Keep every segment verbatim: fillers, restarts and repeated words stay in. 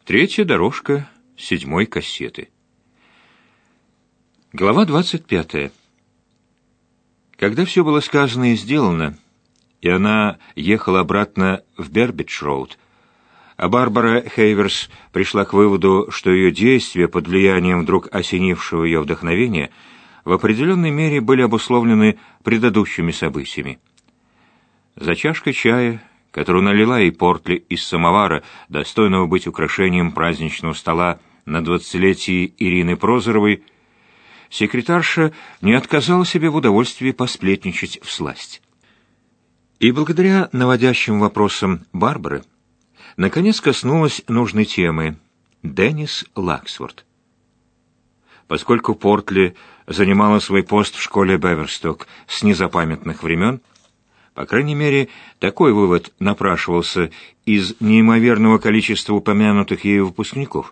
Третья дорожка седьмой кассеты. Глава двадцать пятая. Когда все было сказано и сделано, и она ехала обратно в Бербидж-роуд, а Барбара Хейверс пришла к выводу, что ее действия под влиянием вдруг осенившего ее вдохновения в определенной мере были обусловлены предыдущими событиями. За чашкой чая, которую налила ей Портли из самовара, достойного быть украшением праздничного стола на двадцатилетии Ирины Прозоровой, секретарша не отказала себе в удовольствии посплетничать всласть. И благодаря наводящим вопросам Барбары наконец коснулась нужной темы — Деннис Лаксворт. Поскольку Портли занимала свой пост в школе Беверсток с незапамятных времен, по крайней мере, такой вывод напрашивался из неимоверного количества упомянутых ею выпускников,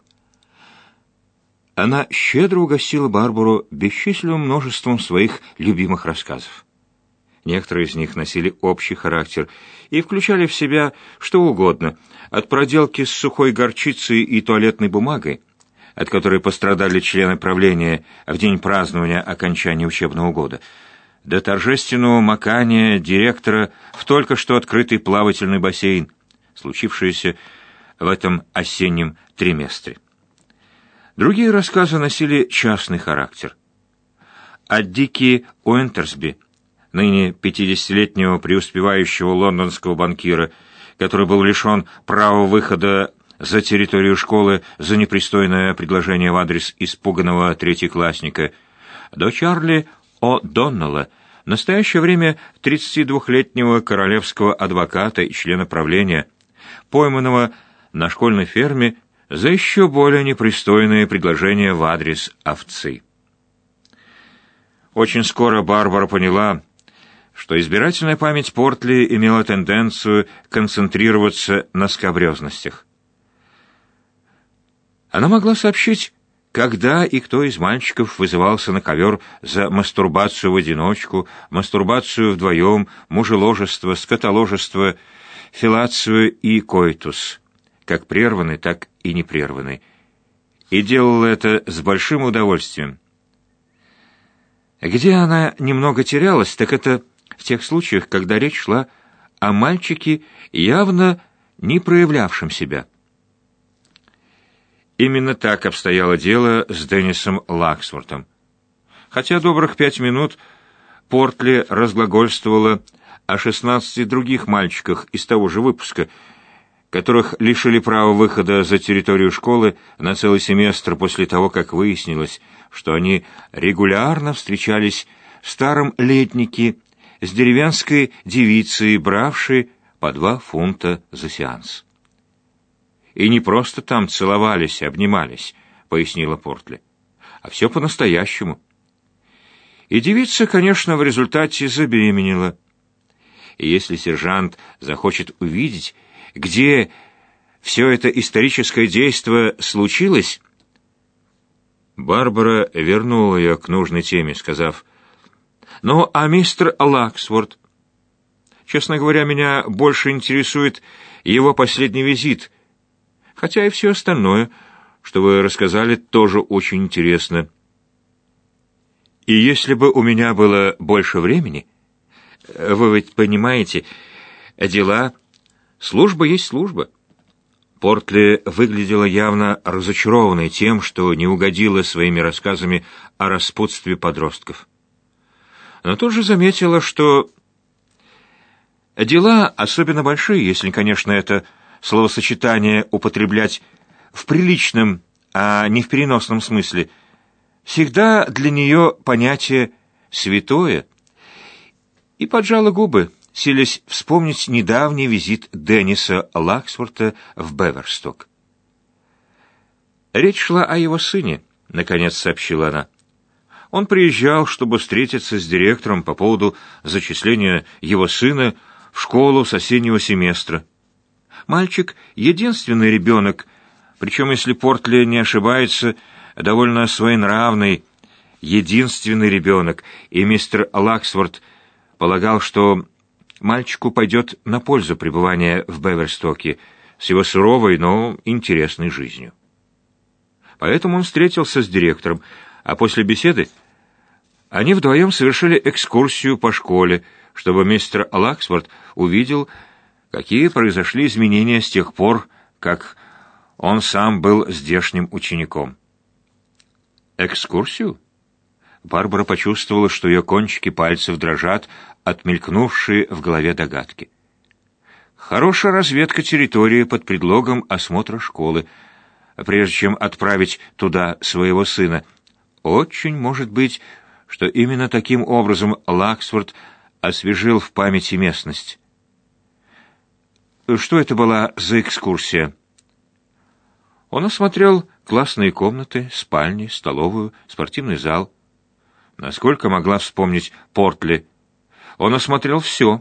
она щедро угостила Барбару бесчисленным множеством своих любимых рассказов. Некоторые из них носили общий характер и включали в себя что угодно, от проделки с сухой горчицей и туалетной бумагой, от которой пострадали члены правления в день празднования окончания учебного года, до торжественного макания директора в только что открытый плавательный бассейн, случившееся в этом осеннем триместре. Другие рассказы носили частный характер. От Дики Уинтерсби, ныне пятидесятилетнего преуспевающего лондонского банкира, который был лишен права выхода за территорию школы за непристойное предложение в адрес испуганного третьеклассника, до Чарли О'Доннелла, в настоящее время тридцатидвухлетнего королевского адвоката и члена правления, пойманного на школьной ферме за еще более непристойное предложение в адрес овцы. Очень скоро Барбара поняла, что избирательная память Портли имела тенденцию концентрироваться на скабрезностях. Она могла сообщить, когда и кто из мальчиков вызывался на ковер за мастурбацию в одиночку, мастурбацию вдвоем, мужеложество, скотоложество, феллацию и коитус, как прерванный, так и непрерванный, и делала это с большим удовольствием. Где она немного терялась, так это в тех случаях, когда речь шла о мальчике, явно не проявлявшем себя. Именно так обстояло дело с Деннисом Лаксвортом. Хотя добрых пять минут Портли разглагольствовала о шестнадцати других мальчиках из того же выпуска, которых лишили права выхода за территорию школы на целый семестр после того, как выяснилось, что они регулярно встречались в старом летнике с деревенской девицей, бравшей по два фунта за сеанс. И не просто там целовались, обнимались, пояснила Портли, а все по-настоящему. И девица, конечно, в результате забеременела. И если сержант захочет увидеть, где все это историческое действо случилось, Барбара вернула ее к нужной теме, сказав: «Ну, а мистер Лаксворт? Честно говоря, меня больше интересует его последний визит, хотя и все остальное, что вы рассказали, тоже очень интересно. И если бы у меня было больше времени, вы ведь понимаете, дела, служба есть служба». Портли выглядела явно разочарованной тем, что не угодила своими рассказами о распутстве подростков. Но тут же заметила, что дела особенно большие, если, конечно, это словосочетание употреблять в приличном, а не в переносном смысле, всегда для нее понятие «святое», и поджала губы, силясь вспомнить недавний визит Денниса Лаксворта в Беверсток. «Речь шла о его сыне», — наконец сообщила она. «Он приезжал, чтобы встретиться с директором по поводу зачисления его сына в школу с осеннего семестра. Мальчик — единственный ребенок, причем, если Портли не ошибается, довольно своенравный, единственный ребенок, и мистер Лаксворт полагал, что мальчику пойдет на пользу пребывание в Беверстоке, с его суровой, но интересной жизнью. Поэтому он встретился с директором, а после беседы они вдвоем совершили экскурсию по школе, чтобы мистер Лаксворт увидел, какие произошли изменения с тех пор, как он сам был здешним учеником. «Экскурсию?» Барбара почувствовала, что ее кончики пальцев дрожат от мелькнувшей в голове догадки. Хорошая разведка территории под предлогом осмотра школы, прежде чем отправить туда своего сына. Очень может быть, что именно таким образом Лаксворт освежил в памяти местность. Что это была за экскурсия? Он осмотрел классные комнаты, спальни, столовую, спортивный зал. Насколько могла вспомнить Портли, он осмотрел все.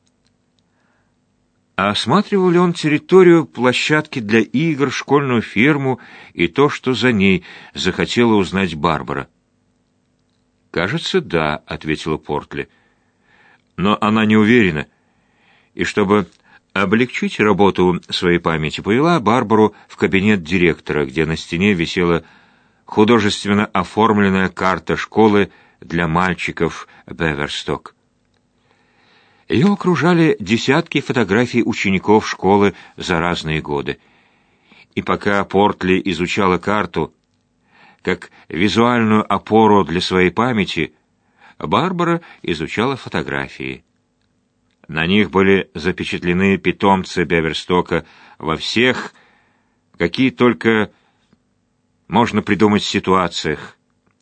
А осматривал ли он территорию площадки для игр, школьную ферму и то, что за ней, захотела узнать Барбара? «Кажется, да», — ответила Портли. Но она не уверена, и чтобы облегчить работу своей памяти, повела Барбару в кабинет директора, где на стене висела художественно оформленная карта школы для мальчиков Беверсток. Ее окружали десятки фотографий учеников школы за разные годы. И пока Портли изучала карту как визуальную опору для своей памяти, Барбара изучала фотографии. На них были запечатлены питомцы Беверстока во всех, какие только можно придумать ситуациях.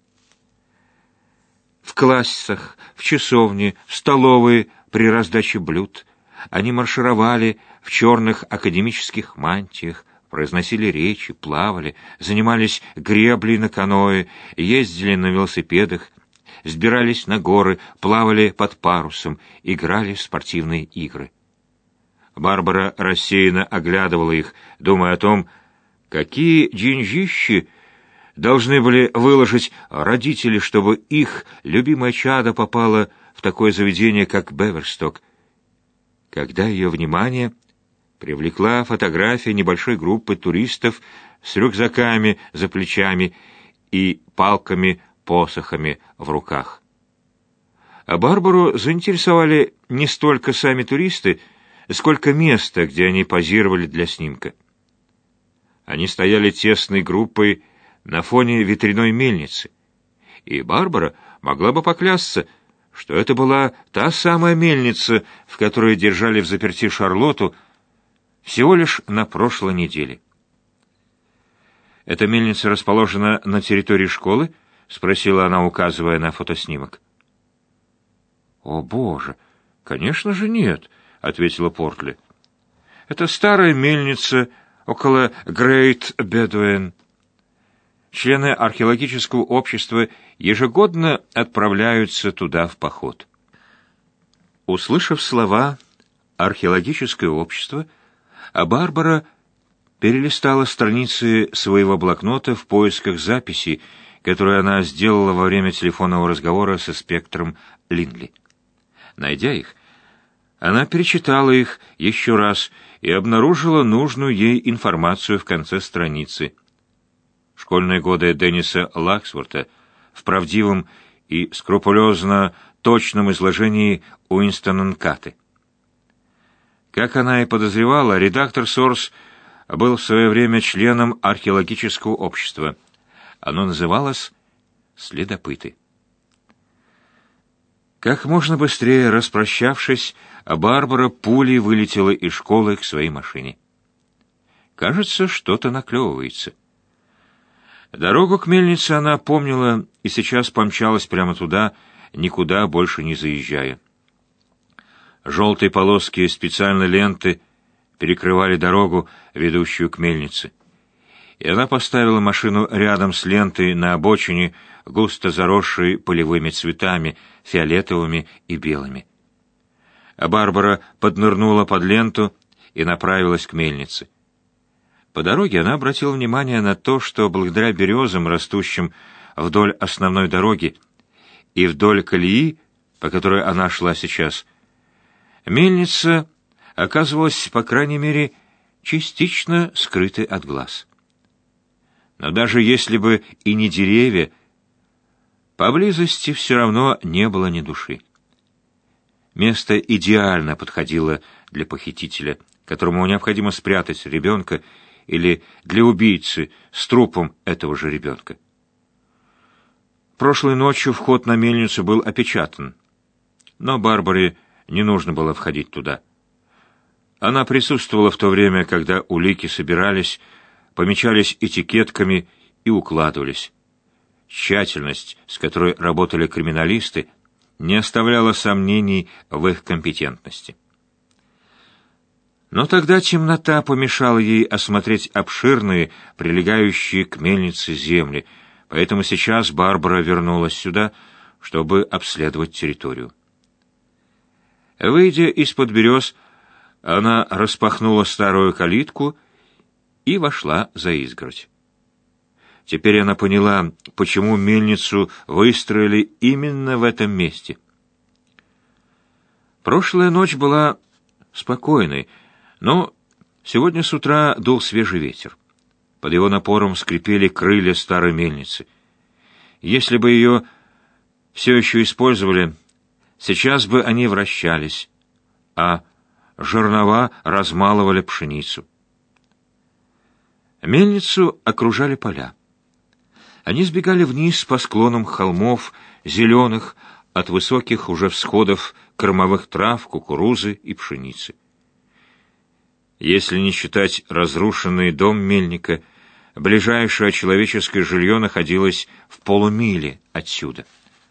В классах, в часовне, в столовой при раздаче блюд. Они маршировали в черных академических мантиях, произносили речи, плавали, занимались греблей на каноэ, ездили на велосипедах, взбирались на горы, плавали под парусом, играли в спортивные игры. Барбара рассеянно оглядывала их, думая о том, какие деньжищи должны были выложить родители, чтобы их любимое чадо попало в такое заведение, как Беверсток. Когда ее внимание привлекла фотография небольшой группы туристов с рюкзаками за плечами и палками-посохами в руках. А Барбару заинтересовали не столько сами туристы, сколько место, где они позировали для снимка. Они стояли тесной группой на фоне ветряной мельницы, и Барбара могла бы поклясться, что это была та самая мельница, в которой держали взаперти Шарлотту всего лишь на прошлой неделе. «Эта мельница расположена на территории школы?» — спросила она, указывая на фотоснимок. «О, Боже! Конечно же нет!» — ответила Портли. «Это старая мельница около Грейт Бедуэн. Члены археологического общества ежегодно отправляются туда в поход». Услышав слова «археологическое общество», а Барбара перелистала страницы своего блокнота в поисках записей, которые она сделала во время телефонного разговора со инспектором Линли. Найдя их, она перечитала их еще раз и обнаружила нужную ей информацию в конце страницы. Школьные годы Денниса Лаксворта в правдивом и скрупулезно точном изложении Уинстона Нкаты. Как она и подозревала, редактор Сорс был в свое время членом археологического общества. Оно называлось «Следопыты». Как можно быстрее распрощавшись, Барбара пулей вылетела из школы к своей машине. Кажется, что-то наклевывается. Дорогу к мельнице она помнила и сейчас помчалась прямо туда, никуда больше не заезжая. Желтые полоски специальной ленты перекрывали дорогу, ведущую к мельнице. И она поставила машину рядом с лентой на обочине, густо заросшей полевыми цветами, фиолетовыми и белыми. А Барбара поднырнула под ленту и направилась к мельнице. По дороге она обратила внимание на то, что благодаря березам, растущим вдоль основной дороги и вдоль колеи, по которой она шла сейчас, мельница оказывалась, по крайней мере, частично скрыты от глаз. Но даже если бы и не деревья, поблизости все равно не было ни души. Место идеально подходило для похитителя, которому необходимо спрятать ребенка, или для убийцы с трупом этого же ребенка. Прошлой ночью вход на мельницу был опечатан, но Барбаре не нужно было входить туда. Она присутствовала в то время, когда улики собирались, помечались этикетками и укладывались. Тщательность, с которой работали криминалисты, не оставляла сомнений в их компетентности. Но тогда темнота помешала ей осмотреть обширные, прилегающие к мельнице земли, поэтому сейчас Барбара вернулась сюда, чтобы обследовать территорию. Выйдя из-под берез, она распахнула старую калитку и вошла за изгородь. Теперь она поняла, почему мельницу выстроили именно в этом месте. Прошлая ночь была спокойной, но сегодня с утра дул свежий ветер. Под его напором скрипели крылья старой мельницы. Если бы ее все еще использовали, сейчас бы они вращались, а жернова размалывали пшеницу. Мельницу окружали поля. Они сбегали вниз по склонам холмов, зеленых, от высоких уже всходов кормовых трав, кукурузы и пшеницы. Если не считать разрушенный дом мельника, ближайшее человеческое жилье находилось в полумиле отсюда.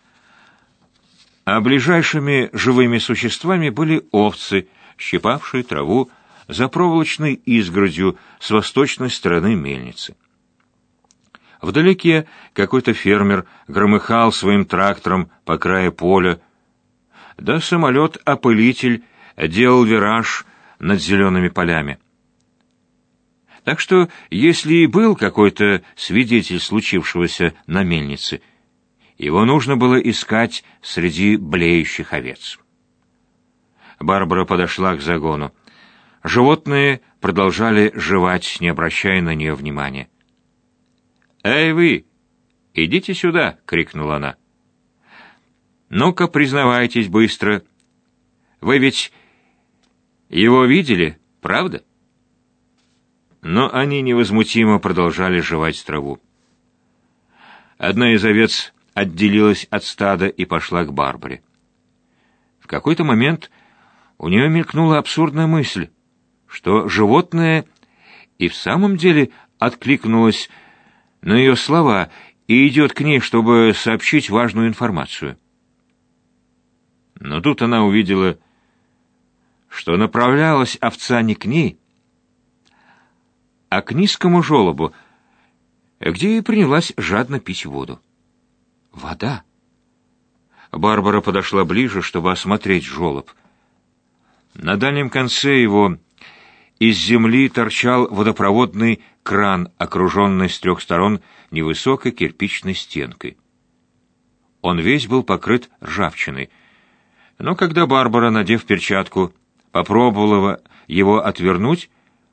А ближайшими живыми существами были овцы, щипавшие траву за проволочной изгородью с восточной стороны мельницы. Вдалеке какой-то фермер громыхал своим трактором по краю поля, да самолет-опылитель делал вираж над зелеными полями. Так что, если и был какой-то свидетель случившегося на мельнице, его нужно было искать среди блеющих овец. Барбара подошла к загону. Животные продолжали жевать, не обращая на нее внимания. «Эй вы! Идите сюда!» — крикнула она. «Ну-ка, признавайтесь быстро. Вы ведь его видели, правда?» Но они невозмутимо продолжали жевать траву. Одна из овец отделилась от стада и пошла к Барбаре. В какой-то момент у нее мелькнула абсурдная мысль, что животное и в самом деле откликнулось на ее слова и идет к ней, чтобы сообщить важную информацию. Но тут она увидела, что направлялась овца не к ней, а к низкому желобу, где и принялась жадно пить воду. Вода. Барбара подошла ближе, чтобы осмотреть желоб. На дальнем конце его из земли торчал водопроводный кран, окруженный с трех сторон невысокой кирпичной стенкой. Он весь был покрыт ржавчиной, но когда Барбара, надев перчатку, попробовала его отвернуть,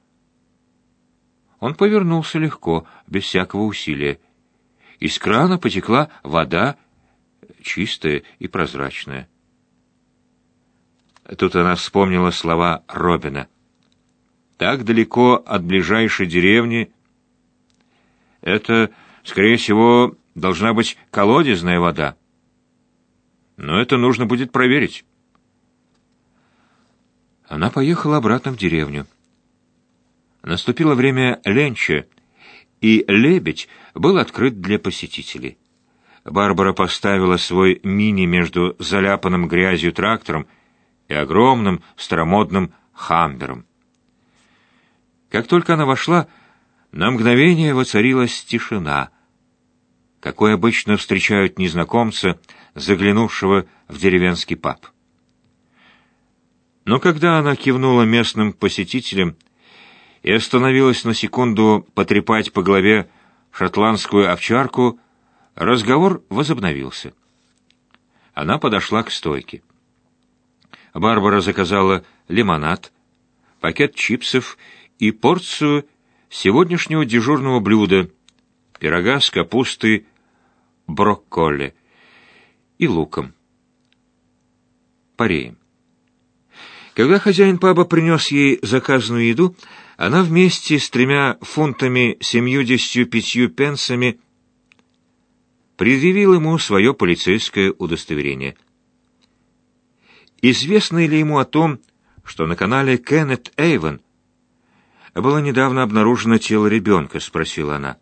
он повернулся легко, без всякого усилия. Из крана потекла вода, чистая и прозрачная. Тут она вспомнила слова Робина. Так далеко от ближайшей деревни это, скорее всего, должна быть колодезная вода. Но это нужно будет проверить. Она поехала обратно в деревню. Наступило время ленча, и лебедь был открыт для посетителей. Барбара поставила свой мини между заляпанным грязью трактором и огромным старомодным хаммером. Как только она вошла, на мгновение воцарилась тишина, какой обычно встречают незнакомца, заглянувшего в деревенский паб. Но когда она кивнула местным посетителям и остановилась на секунду потрепать по голове шотландскую овчарку, разговор возобновился. Она подошла к стойке. Барбара заказала лимонад, пакет чипсов и порцию сегодняшнего дежурного блюда — пирога с капустой, брокколи и луком. Пареем. Когда хозяин паба принес ей заказанную еду, она вместе с тремя фунтами семьюдесятью пятью пенсами предъявила ему свое полицейское удостоверение. Известно ли ему о том, что на канале Кеннет Эйвен было недавно обнаружено тело ребенка, спросила она.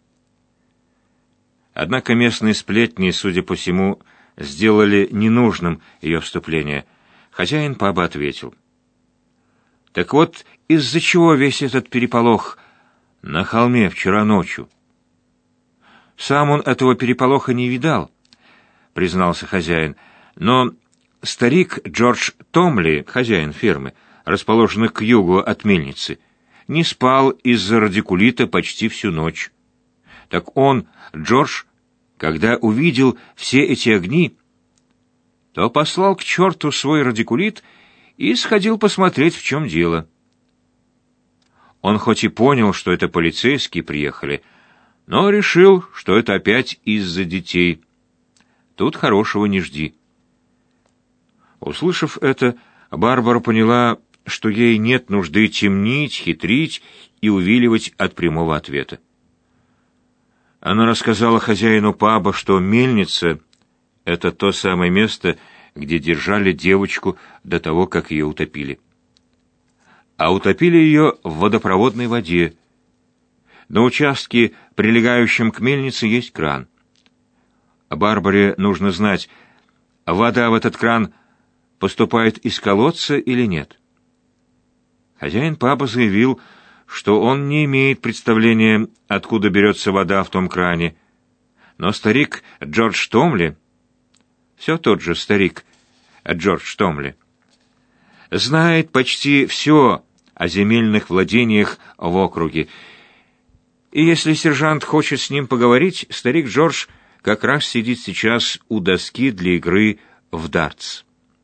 Однако местные сплетни, судя по всему, сделали ненужным ее вступление. Хозяин паба ответил: «Так вот, из-за чего весь этот переполох на холме вчера ночью?» «Сам он этого переполоха не видал», — признался хозяин, «но старик Джордж Томли, хозяин фермы, расположенной к югу от мельницы, не спал из-за радикулита почти всю ночь. Так он, Джордж, когда увидел все эти огни, то послал к черту свой радикулит и сходил посмотреть, в чем дело. Он хоть и понял, что это полицейские приехали, но решил, что это опять из-за детей. Тут хорошего не жди». Услышав это, Барбара поняла, что ей нет нужды темнить, хитрить и увиливать от прямого ответа. Она рассказала хозяину паба, что мельница — это то самое место, где держали девочку до того, как ее утопили. А утопили ее в водопроводной воде. На участке, прилегающем к мельнице, есть кран. Барбаре нужно знать, вода в этот кран поступает из колодца или нет. Хозяин паба заявил, что он не имеет представления, откуда берется вода в том кране, но старик Джордж Томли, все тот же старик Джордж Томли, знает почти все о земельных владениях в округе, и если сержант хочет с ним поговорить, старик Джордж как раз сидит сейчас у доски для игры в дартс.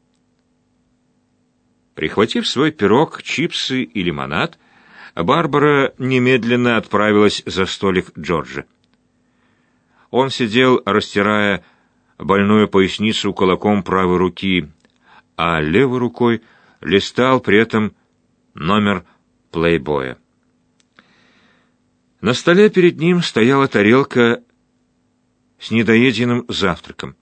Прихватив свой пирог, чипсы и лимонад, Барбара немедленно отправилась за столик Джорджа. Он сидел, растирая больную поясницу кулаком правой руки, а левой рукой листал при этом номер «Плейбоя». На столе перед ним стояла тарелка с недоеденным завтраком.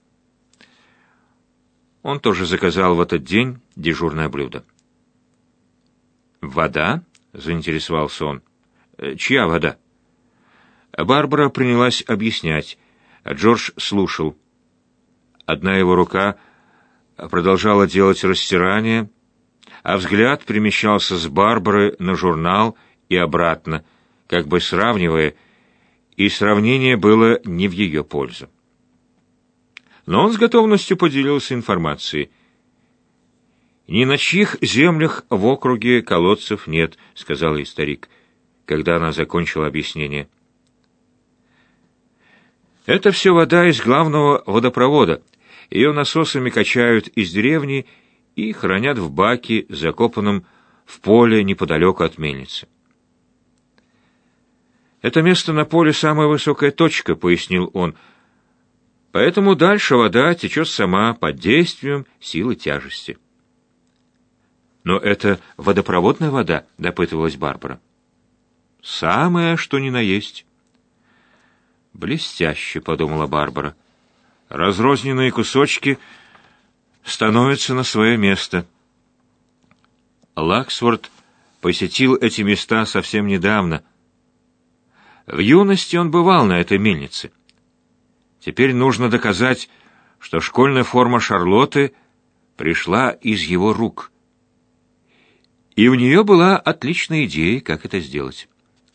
Он тоже заказал в этот день дежурное блюдо. «Вода?» — заинтересовался он. «Чья вода?» Барбара принялась объяснять. Джордж слушал. Одна его рука продолжала делать растирание, а взгляд перемещался с Барбары на журнал и обратно, как бы сравнивая, и сравнение было не в ее пользу. Но он с готовностью поделился информацией. «Ни на чьих землях в округе колодцев нет», — сказал ей старик, когда она закончила объяснение. «Это все вода из главного водопровода. Ее насосами качают из деревни и хранят в баке, закопанном в поле неподалеку от мельницы». «Это место на поле самая высокая точка», — пояснил он. «Поэтому дальше вода течет сама под действием силы тяжести». «Но это водопроводная вода», — допытывалась Барбара. «Самое, что ни на есть». «Блестяще», — подумала Барбара. «Разрозненные кусочки становятся на свое место». Лаксворт посетил эти места совсем недавно. В юности он бывал на этой мельнице. Теперь нужно доказать, что школьная форма Шарлотты пришла из его рук. И у нее была отличная идея, как это сделать.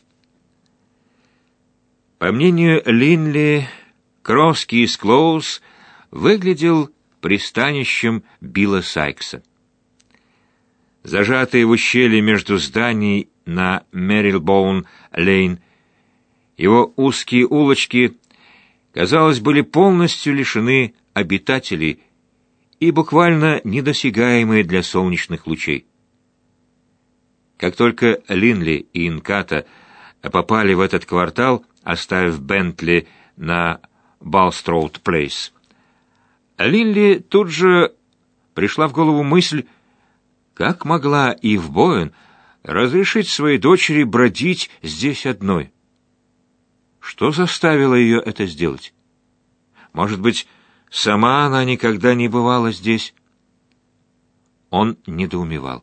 По мнению Линли, Кровский Склоуз выглядел пристанищем Билла Сайкса. Зажатые в ущелье между зданий на Мэрилбоун-Лейн, его узкие улочки, казалось, были полностью лишены обитателей и буквально недосягаемые для солнечных лучей. Как только Линли и Нката попали в этот квартал, оставив Бентли на Балстроуд-Плейс, Линли тут же пришла в голову мысль, как могла Ив Боуэн разрешить своей дочери бродить здесь одной. Что заставило ее это сделать? Может быть, сама она никогда не бывала здесь? Он недоумевал.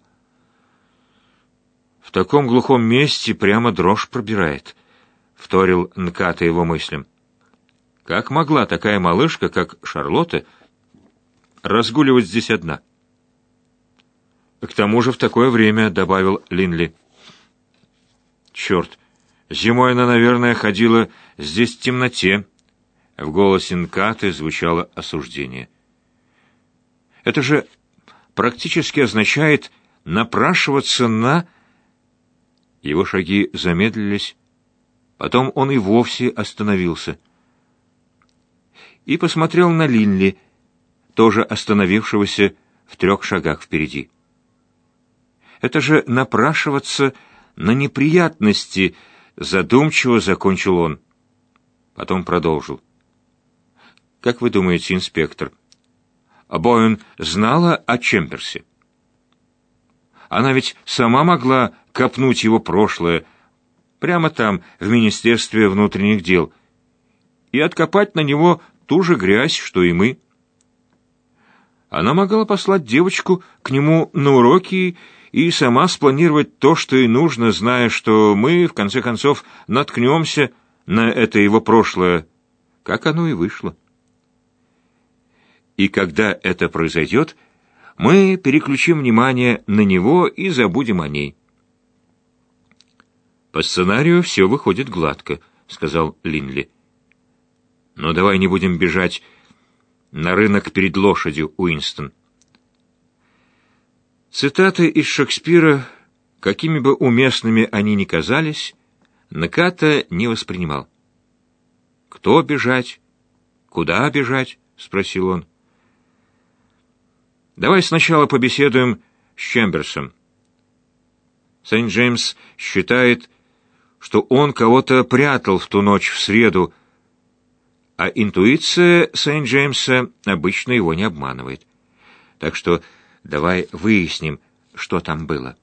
В таком глухом месте прямо дрожь пробирает, вторил Нката его мыслям. Как могла такая малышка, как Шарлотта, разгуливать здесь одна? К тому же в такое время, добавил Линли. Черт, зимой она, наверное, ходила здесь в темноте. В голосе Нкаты звучало осуждение. Это же практически означает напрашиваться на... Его шаги замедлились, потом он и вовсе остановился. И посмотрел на Линли, тоже остановившегося в трех шагах впереди. Это же напрашиваться на неприятности, задумчиво закончил он. Потом продолжил. Как вы думаете, инспектор, Боуэн знала о Чемберсе? Она ведь сама могла копнуть его прошлое, прямо там, в Министерстве внутренних дел, и откопать на него ту же грязь, что и мы. Она могла послать девочку к нему на уроки и сама спланировать то, что ей нужно, зная, что мы, в конце концов, наткнемся на это его прошлое, как оно и вышло. И когда это произойдет, мы переключим внимание на него и забудем о ней. «По сценарию все выходит гладко», — сказал Линли. «Но давай не будем бежать на рынок перед лошадью, Уинстон». Цитаты из Шекспира, какими бы уместными они ни казались, Нката не воспринимал. «Кто бежать? Куда бежать?» — спросил он. «Давай сначала побеседуем с Чемберсом. Сент-Джеймс считает, что он кого-то прятал в ту ночь в среду, а интуиция Сент-Джеймса обычно его не обманывает. Так что давай выясним, что там было».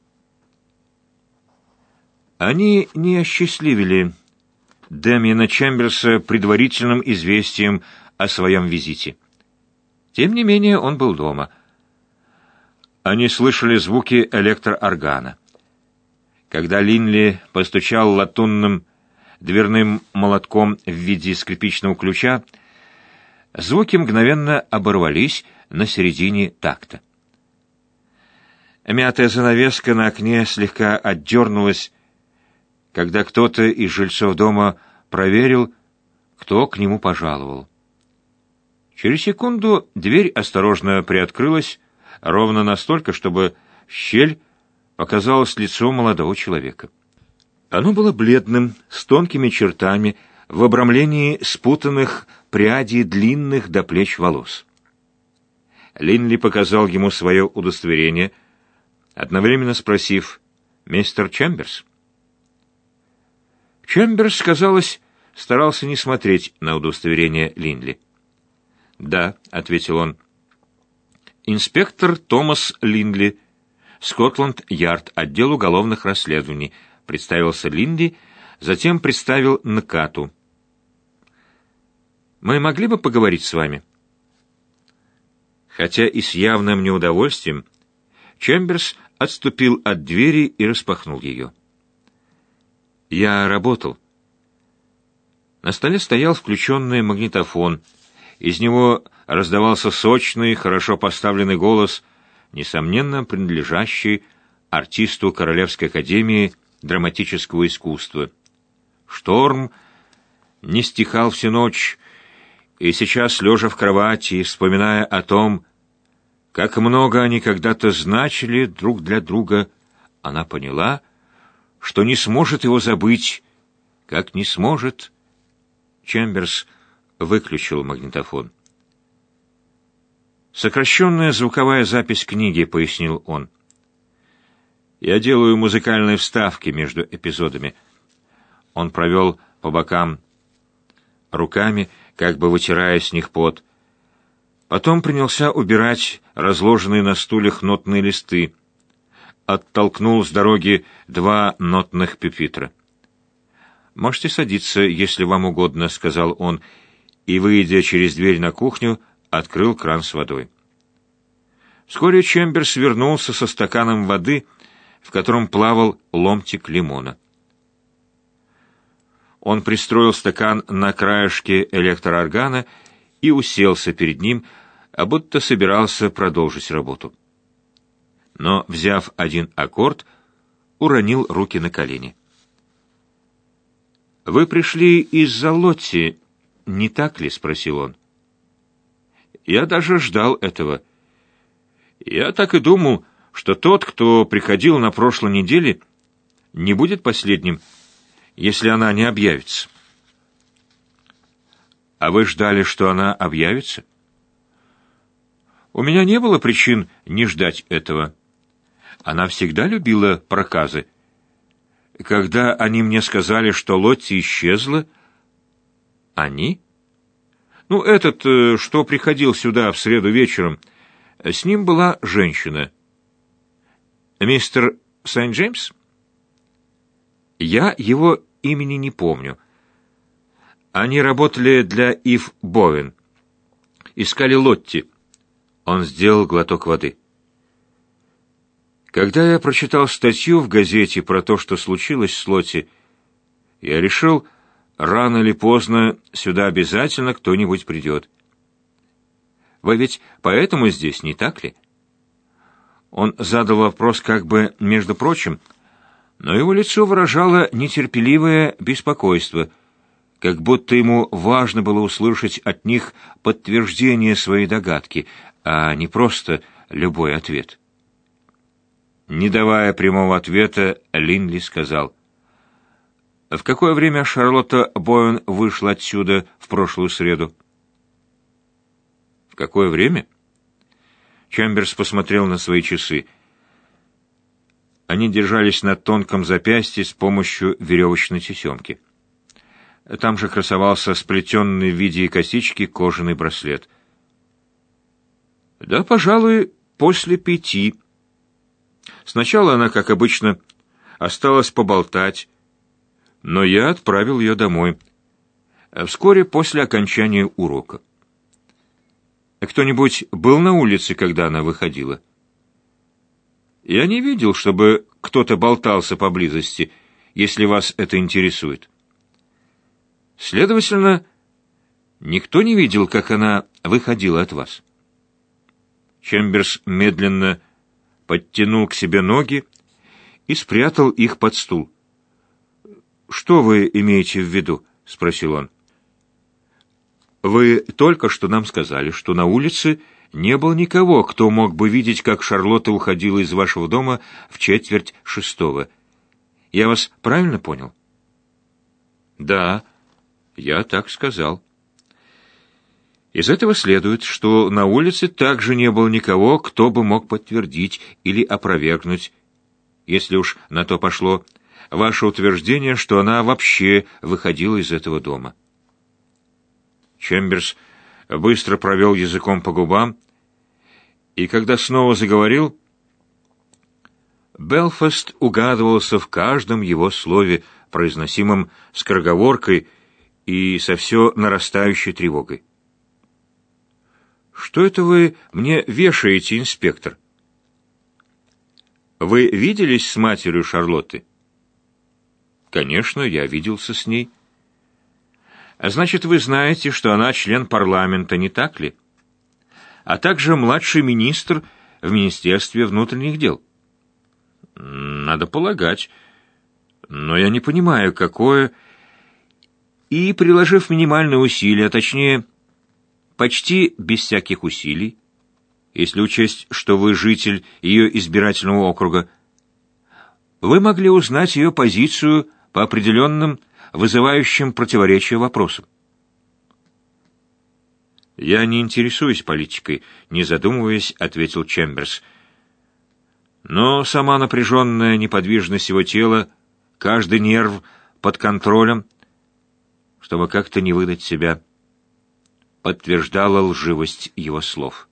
Они не осчастливили Дэмиена Чемберса предварительным известием о своем визите. Тем не менее, он был дома. Они слышали звуки электрооргана. Когда Линли постучал латунным дверным молотком в виде скрипичного ключа, звуки мгновенно оборвались на середине такта. Мятая занавеска на окне слегка отдернулась, когда кто-то из жильцов дома проверил, кто к нему пожаловал. Через секунду дверь осторожно приоткрылась, ровно настолько, чтобы в щель показалось лицо молодого человека. Оно было бледным, с тонкими чертами, в обрамлении спутанных прядей длинных до плеч волос. Линли показал ему свое удостоверение, одновременно спросив: «Мистер Чемберс?» Чемберс, казалось, старался не смотреть на удостоверение Линли. «Да», — ответил он. «Инспектор Томас Линли, Скотланд-Ярд, отдел уголовных расследований», — представился Линли, затем представил Нкату. «Мы могли бы поговорить с вами?» Хотя и с явным неудовольствием, Чемберс отступил от двери и распахнул ее. «Я работал». На столе стоял включенный магнитофон. Из него раздавался сочный, хорошо поставленный голос, несомненно принадлежащий артисту Королевской академии драматического искусства. Шторм не стихал всю ночь, и сейчас, лежа в кровати и вспоминая о том, как много они когда-то значили друг для друга, она поняла, что не сможет его забыть, как не сможет. Чемберс выключил магнитофон. «Сокращенная звуковая запись книги», — пояснил он. Я делаю музыкальные вставки между эпизодами. Он провел по бокам руками, как бы вытирая с них пот. Потом принялся убирать разложенные на стульях нотные листы. Оттолкнул с дороги два нотных пюпитра. «Можете садиться, если вам угодно», — сказал он, и, выйдя через дверь на кухню, открыл кран с водой. Вскоре Чемберс вернулся со стаканом воды, в котором плавал ломтик лимона. Он пристроил стакан на краешке электрооргана и уселся перед ним, а будто собирался продолжить работу. Но, взяв один аккорд, уронил руки на колени. «Вы пришли из-за Лотти, не так ли?» — спросил он. «Я даже ждал этого. Я так и думал, что тот, кто приходил на прошлой неделе, не будет последним, если она не объявится». «А вы ждали, что она объявится?» «У меня не было причин не ждать этого. Она всегда любила проказы. Когда они мне сказали, что Лотти исчезла...» «Они?» «Ну, этот, что приходил сюда в среду вечером, с ним была женщина». «Мистер Сент-Джеймс?» «Я его имени не помню. Они работали для Ив Боуэн. Искали Лотти». Он сделал глоток воды. «Когда я прочитал статью в газете про то, что случилось с Лотти, я решил, рано или поздно сюда обязательно кто-нибудь придет. Вы ведь поэтому здесь, не так ли?» Он задал вопрос как бы между прочим, но его лицо выражало нетерпеливое беспокойство, как будто ему важно было услышать от них подтверждение своей догадки, а не просто любой ответ. Не давая прямого ответа, Линли сказал: «В какое время Шарлотта Боуэн вышла отсюда в прошлую среду?» «В какое время?» Чемберс посмотрел на свои часы. Они держались на тонком запястье с помощью веревочной тесемки. Там же красовался сплетенный в виде косички кожаный браслет. «Да, пожалуй, после пяти. Сначала она, как обычно, осталась поболтать, но я отправил ее домой. Вскоре после окончания урока. Кто-нибудь был на улице, когда она выходила?» «Я не видел, чтобы кто-то болтался поблизости, если вас это интересует. Следовательно, никто не видел, как она выходила от вас». Чемберс медленно подтянул к себе ноги и спрятал их под стул. «Что вы имеете в виду?» — спросил он. «Вы только что нам сказали, что на улице не было никого, кто мог бы видеть, как Шарлотта уходила из вашего дома в четверть шестого. Я вас правильно понял?» «Да, я так сказал». «Из этого следует, что на улице также не было никого, кто бы мог подтвердить или опровергнуть, если уж на то пошло, ваше утверждение, что она вообще выходила из этого дома». Чемберс быстро провел языком по губам, и когда снова заговорил, Белфаст угадывался в каждом его слове, произносимом скороговоркой и со все нарастающей тревогой. «Что это вы мне вешаете, инспектор? Вы виделись с матерью Шарлотты?» «Конечно, я виделся с ней». «А значит, вы знаете, что она член парламента, не так ли? А также младший министр в Министерстве внутренних дел?» «Надо полагать. Но я не понимаю, какое...» И, приложив минимальные усилия, точнее, почти без всяких усилий, если учесть, что вы житель ее избирательного округа, вы могли узнать ее позицию по определенным, вызывающим противоречия вопросам. «Я не интересуюсь политикой», — не задумываясь, ответил Чемберс. Но сама напряженная неподвижность его тела, каждый нерв под контролем, чтобы как-то не выдать себя, подтверждала лживость его слов.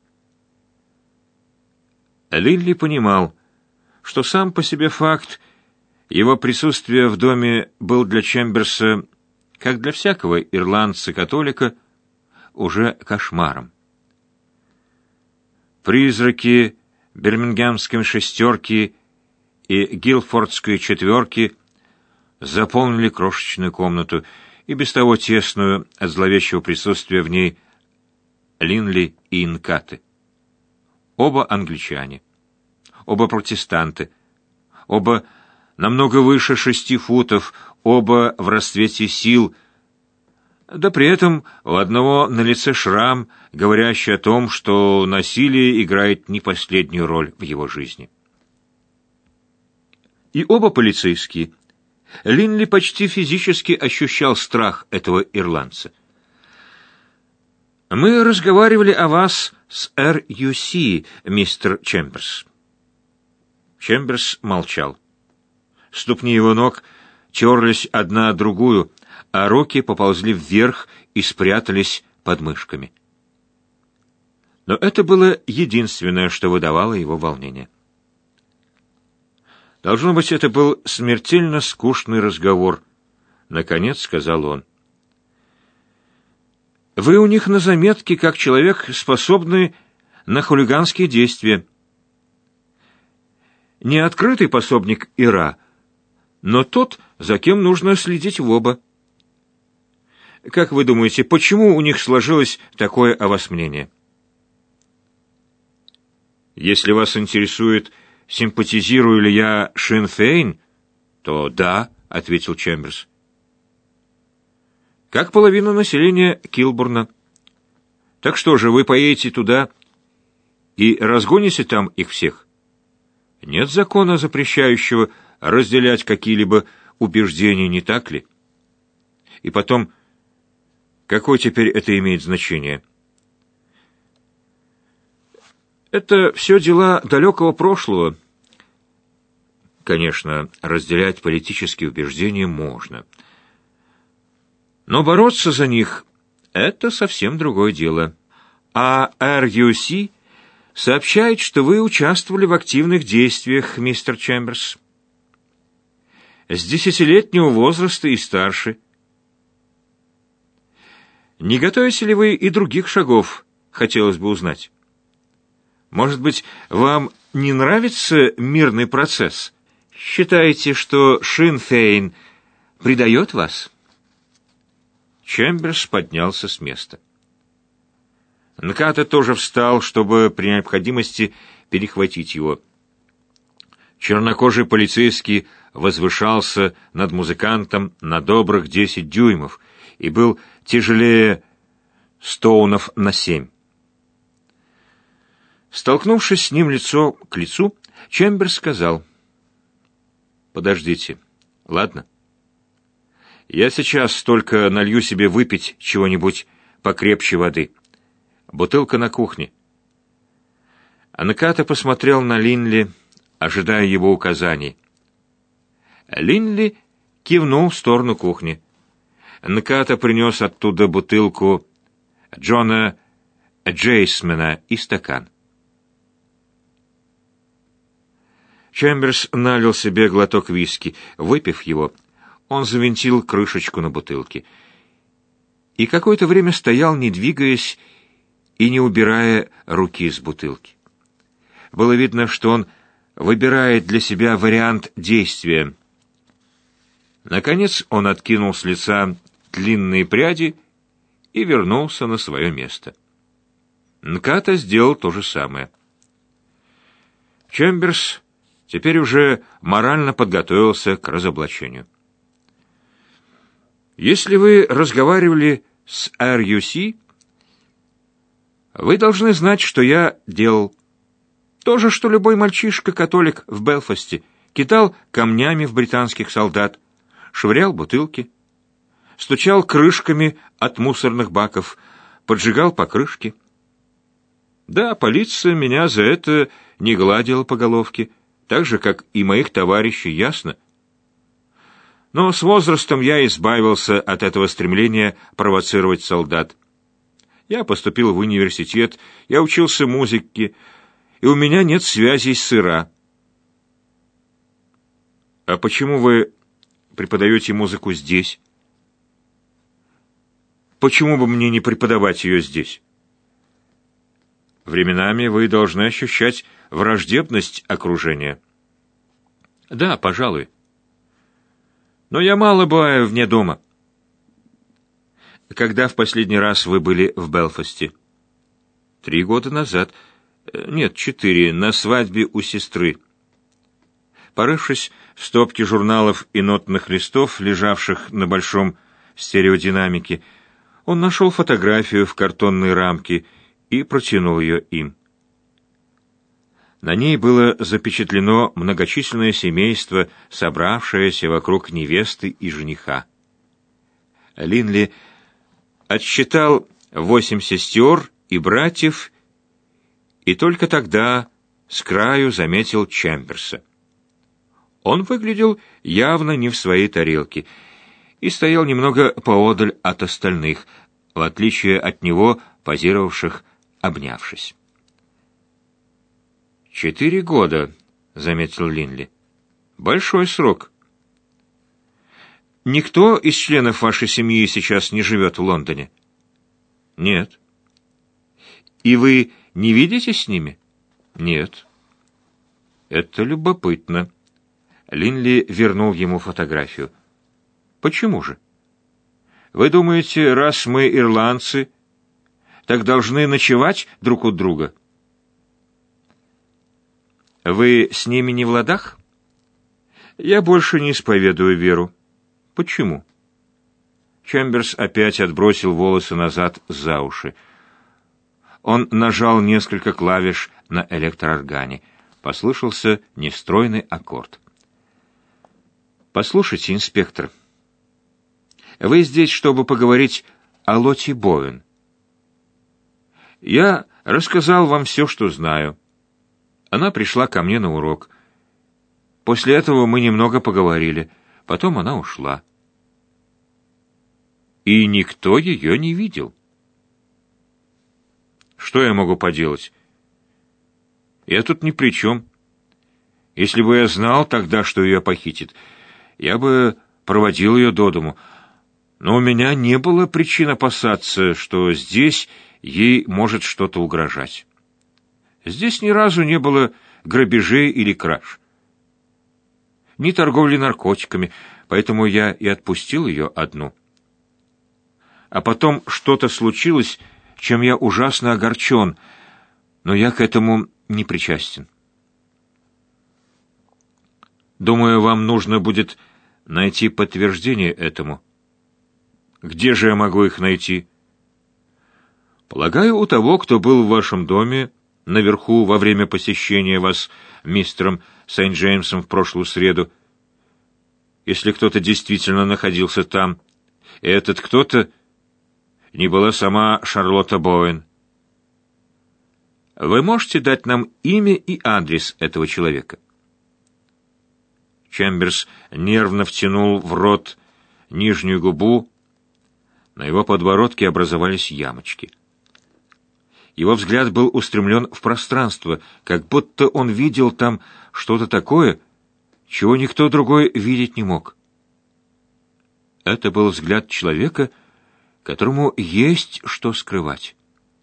Линли понимал, что сам по себе факт его присутствия в доме был для Чемберса, как для всякого ирландца-католика, уже кошмаром. Призраки Бирмингемской шестерки и Гилфордской четверки заполнили крошечную комнату, и без того тесную от зловещего присутствия в ней Линли и Нкаты. Оба англичане, оба протестанты, оба намного выше шести футов, оба в расцвете сил, да при этом у одного на лице шрам, говорящий о том, что насилие играет не последнюю роль в его жизни. И оба полицейские. Линли почти физически ощущал страх этого ирландца. «Мы разговаривали о вас с эр ю си, мистер Чемберс». Чемберс молчал. Ступни его ног терлись одна о другую, а руки поползли вверх и спрятались под мышками. Но это было единственное, что выдавало его волнение. Должно быть, это был смертельно скучный разговор. Наконец сказал он. «Вы у них на заметке, как человек, способный на хулиганские действия. Не открытый пособник Ира, но тот, за кем нужно следить в оба. Как вы думаете, почему у них сложилось такое о вас мнение?» «Если вас интересует, симпатизирую ли я Шин Фейн, то да», — ответил Чемберс. «Как половина населения Килбурна. Так что же, вы поедете туда и разгоните там их всех? Нет закона, запрещающего разделять какие-либо убеждения, не так ли? И потом, какое теперь это имеет значение? Это все дела далекого прошлого. Конечно, разделять политические убеждения можно. Но бороться за них — это совсем другое дело. А эр ю си сообщает, что вы участвовали в активных действиях, мистер Чемберс. С десятилетнего возраста и старше. Не готовите ли вы и других шагов, хотелось бы узнать? Может быть, вам не нравится мирный процесс? Считаете, что Шин Фейн предает вас?» Чемберс поднялся с места. Нката тоже встал, чтобы при необходимости перехватить его. Чернокожий полицейский возвышался над музыкантом на добрых десять дюймов и был тяжелее стоунов на семь. Столкнувшись с ним лицо к лицу, Чемберс сказал: «Подождите, ладно? Я сейчас только налью себе выпить чего-нибудь покрепче воды. Бутылка на кухне». Нката посмотрел на Линли, ожидая его указаний. Линли кивнул в сторону кухни. Нката принес оттуда бутылку Джона Джейсмена и стакан. Чемберс налил себе глоток виски. Выпив его, он завинтил крышечку на бутылке и какое-то время стоял, не двигаясь и не убирая руки с бутылки. Было видно, что он выбирает для себя вариант действия. Наконец он откинул с лица длинные пряди и вернулся на свое место. Нката сделал то же самое. Чемберс теперь уже морально подготовился к разоблачению. «Если вы разговаривали с эр ю си, вы должны знать, что я делал. То же, что любой мальчишка-католик в Белфасте. Кидал камнями в британских солдат, швырял бутылки, стучал крышками от мусорных баков, поджигал покрышки. Да, полиция меня за это не гладила по головке, так же, как и моих товарищей, ясно? Но с возрастом я избавился от этого стремления провоцировать солдат. Я поступил в университет, я учился музыке, и у меня нет связей с ИРА. А почему вы преподаете музыку здесь? Почему бы мне не преподавать ее здесь? Временами вы должны ощущать враждебность окружения. Да, пожалуй. Но я мало бываю вне дома. Когда в последний раз вы были в Белфасте? Три года назад. Нет, четыре, на свадьбе у сестры. Порывшись в стопке журналов и нотных листов, лежавших на большом стереодинамике, он нашел фотографию в картонной рамке и протянул ее им. На ней было запечатлено многочисленное семейство, собравшееся вокруг невесты и жениха. Линли отсчитал восемь сестер и братьев, и только тогда с краю заметил Чемберса. Он выглядел явно не в своей тарелке и стоял немного поодаль от остальных, в отличие от него, позировавших, обнявшись. «Четыре года», — заметил Линли. «Большой срок». «Никто из членов вашей семьи сейчас не живет в Лондоне?» «Нет». «И вы не видитесь с ними?» «Нет». «Это любопытно». Линли вернул ему фотографию. «Почему же? Вы думаете, раз мы ирландцы, так должны ночевать друг у друга?» «Вы с ними не в ладах?» «Я больше не исповедую веру». «Почему?» Чемберс опять отбросил волосы назад за уши. Он нажал несколько клавиш на электрооргане. Послышался нестройный аккорд. «Послушайте, инспектор, вы здесь, чтобы поговорить о Лотти Боуэн. Я рассказал вам все, что знаю. Она пришла ко мне на урок. После этого мы немного поговорили. Потом она ушла. И никто ее не видел. Что я могу поделать? Я тут ни при чем. Если бы я знал тогда, что ее похитит, я бы проводил ее до дому. Но у меня не было причин опасаться, что здесь ей может что-то угрожать. Здесь ни разу не было грабежей или краж. Ни торговли наркотиками, поэтому я и отпустил ее одну. А потом что-то случилось, чем я ужасно огорчен, но я к этому не причастен. Думаю, вам нужно будет найти подтверждение этому. Где же я могу их найти? Полагаю, у того, кто был в вашем доме, наверху во время посещения вас мистером Сент-Джеймсом в прошлую среду. Если кто-то действительно находился там, и этот кто-то не была сама Шарлотта Боуэн. Вы можете дать нам имя и адрес этого человека? Чемберс нервно втянул в рот нижнюю губу, на его подбородке образовались ямочки. Его взгляд был устремлен в пространство, как будто он видел там что-то такое, чего никто другой видеть не мог. Это был взгляд человека, которому есть что скрывать.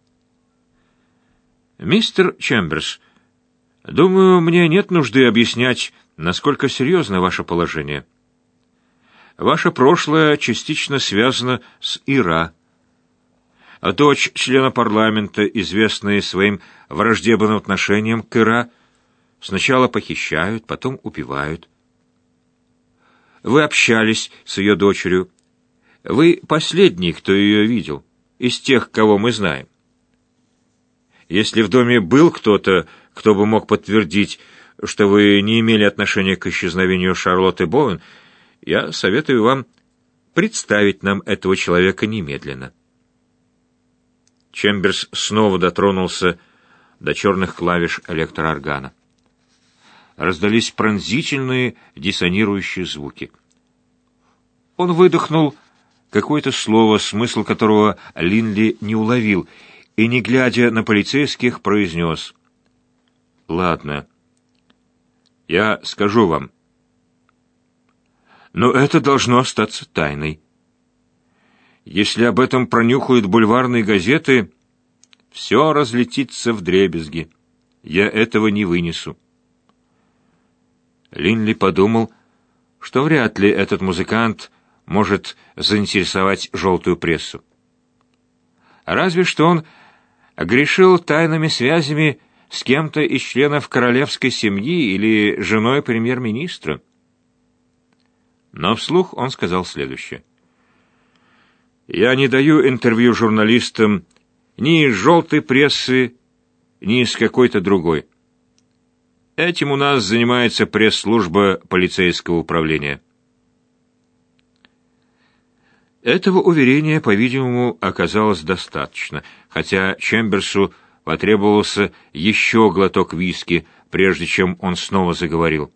«Мистер Чемберс, думаю, мне нет нужды объяснять, насколько серьезно ваше положение. Ваше прошлое частично связано с ИРА. А дочь члена парламента, известная своим враждебным отношением к ИРА, сначала похищают, потом убивают. Вы общались с ее дочерью. Вы последний, кто ее видел, из тех, кого мы знаем. Если в доме был кто-то, кто бы мог подтвердить, что вы не имели отношения к исчезновению Шарлотты Боуэн, я советую вам представить нам этого человека немедленно». Чемберс снова дотронулся до черных клавиш электрооргана. раздались пронзительные диссонирующие звуки. Он выдохнул какое-то слово, смысл которого Линли не уловил, и, не глядя на полицейских, произнес: «Ладно, я скажу вам. Но это должно остаться тайной. Если об этом пронюхают бульварные газеты, все разлетится вдребезги. Я этого не вынесу». Линли подумал, что вряд ли этот музыкант может заинтересовать желтую прессу. Разве что он огрешил тайными связями с кем-то из членов королевской семьи или женой премьер-министра. Но вслух он сказал следующее: «Я не даю интервью журналистам ни из желтой прессы, ни из какой-то другой. Этим у нас занимается пресс-служба полицейского управления». Этого уверения, по-видимому, оказалось достаточно, хотя Чемберсу потребовался еще глоток виски, прежде чем он снова заговорил.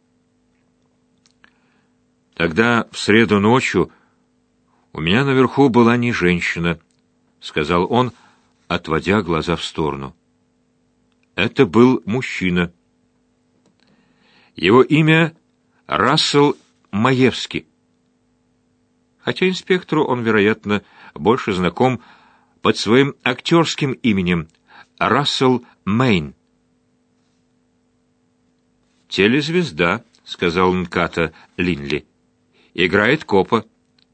«Тогда в среду ночью у меня наверху была не женщина», — сказал он, отводя глаза в сторону. «Это был мужчина. Его имя Рассел Маевский. Хотя инспектору он, вероятно, больше знаком под своим актерским именем Рассел Мэйн». «Телезвезда», — сказал Нката Линли. «Играет копа».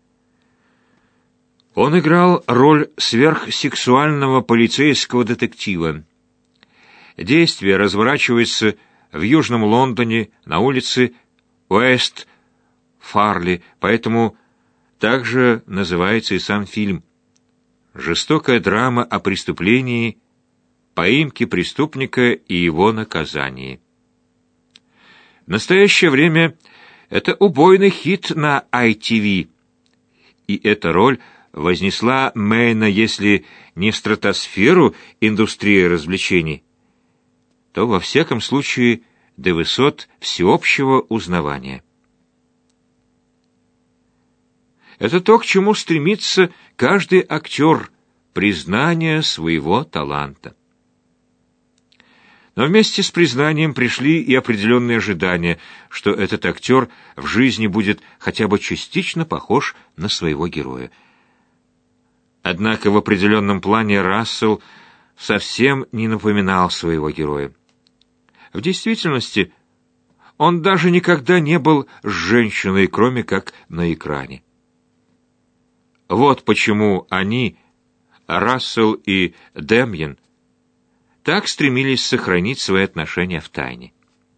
Он играл роль сверхсексуального полицейского детектива. Действие разворачивается в Южном Лондоне на улице Уэст-Фарли, поэтому также называется и сам фильм. Жестокая драма о преступлении, поимке преступника и его наказании. В настоящее время это убойный хит на ай ти ви, и эта роль вознесла Мэйна, если не в стратосферу индустрии развлечений, то во всяком случае до высот всеобщего узнавания. Это то, к чему стремится каждый актер — признание своего таланта. Но вместе с признанием пришли и определенные ожидания, что этот актер в жизни будет хотя бы частично похож на своего героя. Однако в определенном плане Рассел совсем не напоминал своего героя. В действительности он даже никогда не был с женщиной, кроме как на экране. Вот почему они, Рассел и Демьен, так стремились сохранить свои отношения в тайне.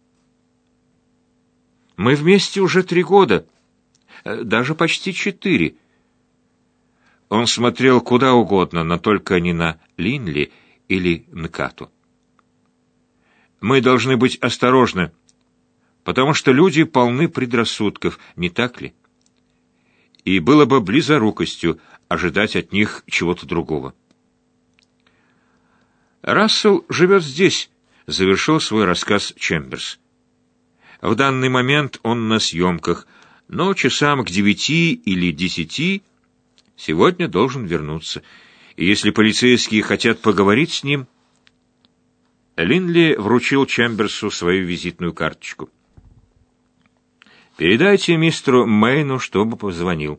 «Мы вместе уже три года, даже почти четыре». Он смотрел куда угодно, но только не на Линли или Нкату. «Мы должны быть осторожны, потому что люди полны предрассудков, не так ли? И было бы близорукостью ожидать от них чего-то другого». «Рассел живет здесь», — завершил свой рассказ Чемберс. «В данный момент он на съемках, но часам к девяти или десяти сегодня должен вернуться. И если полицейские хотят поговорить с ним...» Линли вручил Чемберсу свою визитную карточку. «Передайте мистеру Мэйну, чтобы позвонил».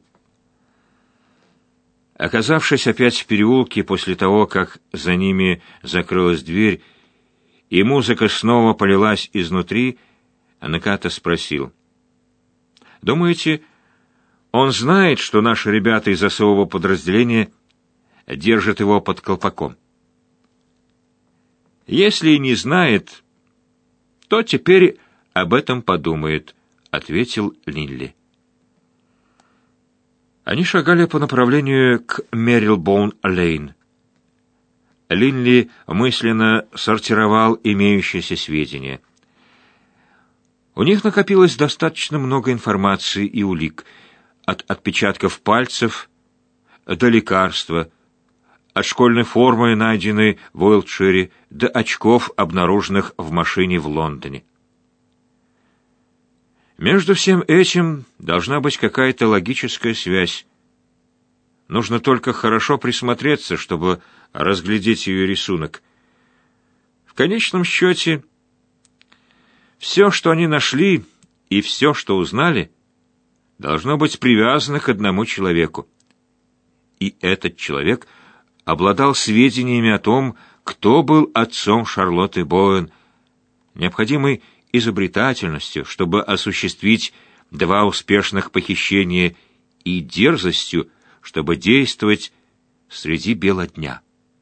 Оказавшись опять в переулке после того, как за ними закрылась дверь, и музыка снова полилась изнутри, Нката спросил: «Думаете, он знает, что наши ребята из особого подразделения держат его под колпаком?» «Если и не знает, то теперь об этом подумает», — ответил Линли. Они шагали по направлению к Мерилбоун-Лейн. Линли мысленно сортировал имеющиеся сведения. У них накопилось достаточно много информации и улик, от отпечатков пальцев до лекарства, от школьной формы, найденной в Уилтшире, до очков, обнаруженных в машине в Лондоне. Между всем этим должна быть какая-то логическая связь. Нужно только хорошо присмотреться, чтобы разглядеть ее рисунок. В конечном счете, все, что они нашли, и все, что узнали, должно быть привязано к одному человеку. И этот человек обладал сведениями о том, кто был отцом Шарлотты Боуэн, необходимой изобретательностью, чтобы осуществить два успешных похищения, и дерзостью, чтобы действовать среди бела дня.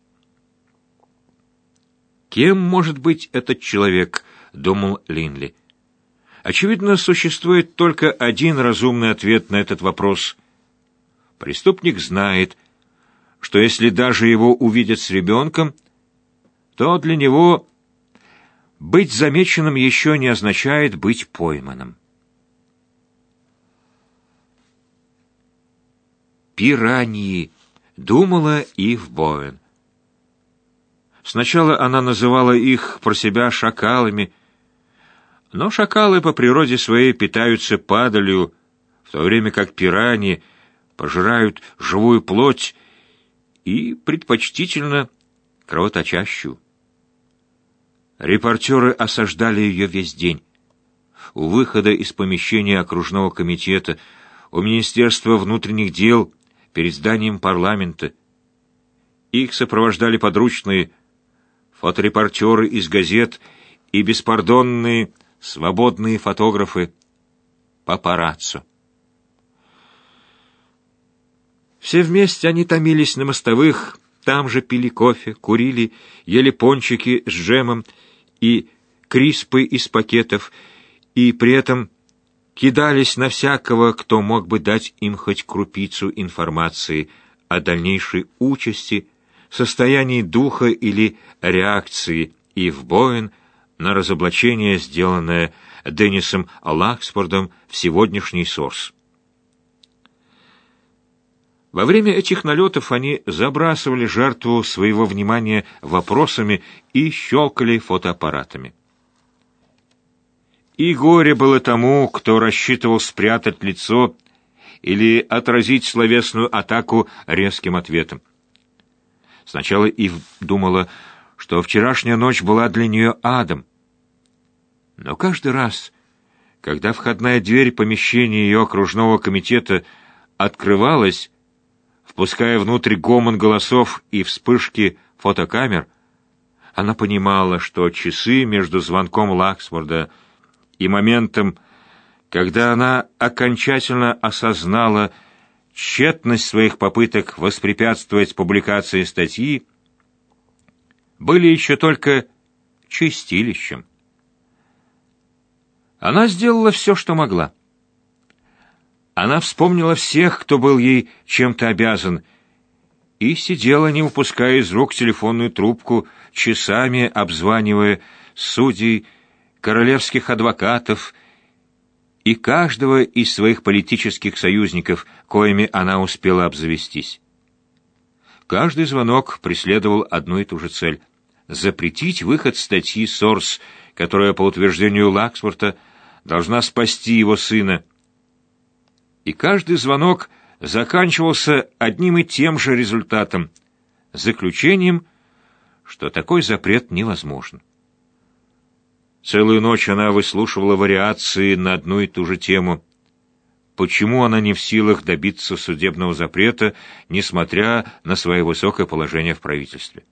«Кем может быть этот человек?» — думал Линли. Очевидно, существует только один разумный ответ на этот вопрос. Преступник знает, что если даже его увидят с ребенком, то для него быть замеченным еще не означает быть пойманным. «Пираньи», — думала Ив Боуэн. Сначала она называла их про себя шакалами, но шакалы по природе своей питаются падалью, в то время как пираньи пожирают живую плоть и предпочтительно кровоточащую. Репортеры осаждали ее весь день. У выхода из помещения окружного комитета, у Министерства внутренних дел, перед зданием парламента. Их сопровождали подручные, фоторепортеры из газет и беспардонные свободные фотографы, папараццо. Все вместе они томились на мостовых, там же пили кофе, курили, ели пончики с джемом и криспы из пакетов, и при этом кидались на всякого, кто мог бы дать им хоть крупицу информации о дальнейшей участи, состоянии духа или реакции Ив Боуэн на разоблачение, сделанное Деннисом Лаксфордом в сегодняшний сорс. Во время этих налетов они забрасывали жертву своего внимания вопросами и щелкали фотоаппаратами. И горе было тому, кто рассчитывал спрятать лицо или отразить словесную атаку резким ответом. Сначала Ив думала, что вчерашняя ночь была для нее адом. Но каждый раз, когда входная дверь помещения ее окружного комитета открывалась, впуская внутрь гомон голосов и вспышки фотокамер, она понимала, что часы между звонком Лаксфорда и моментом, когда она окончательно осознала тщетность своих попыток воспрепятствовать публикации статьи, были еще только чистилищем. Она сделала все, что могла. Она вспомнила всех, кто был ей чем-то обязан, и сидела, не упуская из рук телефонную трубку, часами обзванивая судей, королевских адвокатов и каждого из своих политических союзников, коими она успела обзавестись. Каждый звонок преследовал одну и ту же цель — запретить выход статьи «Сорс», которая, по утверждению Лаксфорда, должна спасти его сына. И каждый звонок заканчивался одним и тем же результатом — заключением, что такой запрет невозможен. Целую ночь она выслушивала вариации на одну и ту же тему. Почему она не в силах добиться судебного запрета, несмотря на свое высокое положение в правительстве?